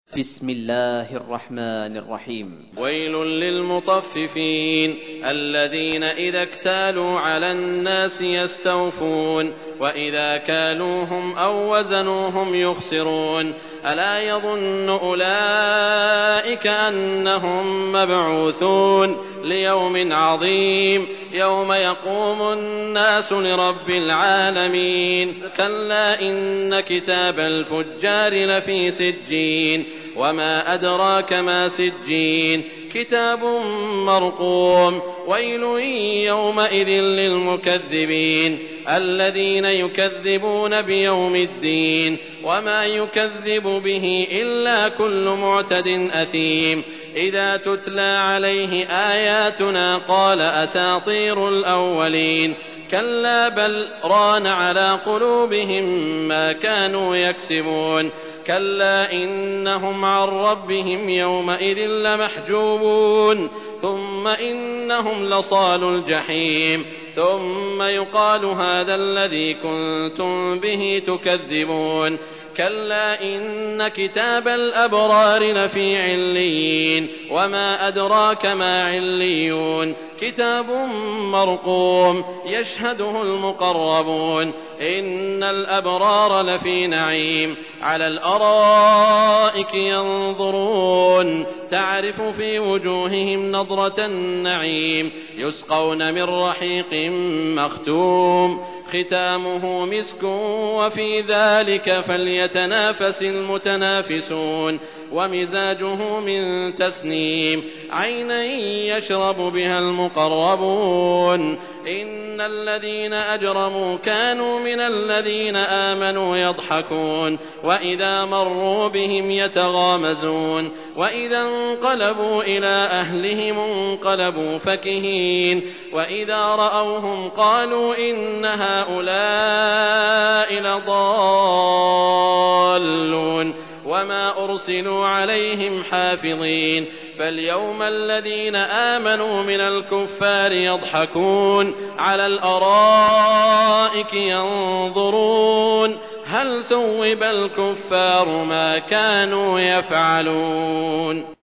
بسم الله الرحمن الرحيم. ويل للمطففين الذين إذا اكتالوا على الناس يستوفون وإذا كالوهم أو وزنوهم يخسرون ألا يظن أولئك أنهم مبعوثون ليوم عظيم يوم يقوم الناس لرب العالمين كلا إن كتاب الفجار لفي سجين وما أدراك ما سجين كتاب مرقوم ويل يومئذ للمكذبين الذين يكذبون بيوم الدين وما يكذب به إلا كل معتد أثيم إذا تتلى عليه آياتنا قال أساطير الأولين كلا بل ران على قلوبهم ما كانوا يكسبون كلا إنهم عن ربهم يومئذ لمحجوبون ثم إنهم لصالو الجحيم ثم يقال هذا الذي كنتم به تكذبون كلا إن كتاب الأبرار لفي عليين وما أدراك ما عليون كتاب مرقوم يشهده المقربون إن الأبرار لفي نعيم على الأرائك ينظرون تعرف في وجوههم نضرة النعيم يسقون من رحيق مختوم ختامه مسك وفي ذلك فليتنافس المتنافسون ومزاجه من تسنيم عينا يشرب بها المقربون إن الذين أجرموا كانوا من الذين آمنوا يضحكون وإذا مروا بهم يتغامزون وإذا انقلبوا إلى أهلهم انقلبوا فكهين وإذا رأوهم قالوا إن هؤلاء لضالون وما أرسلوا عليهم حافظين فاليوم الذين آمنوا من الكفار يضحكون على الأرائك ينظرون هل ثوب الكفار ما كانوا يفعلون.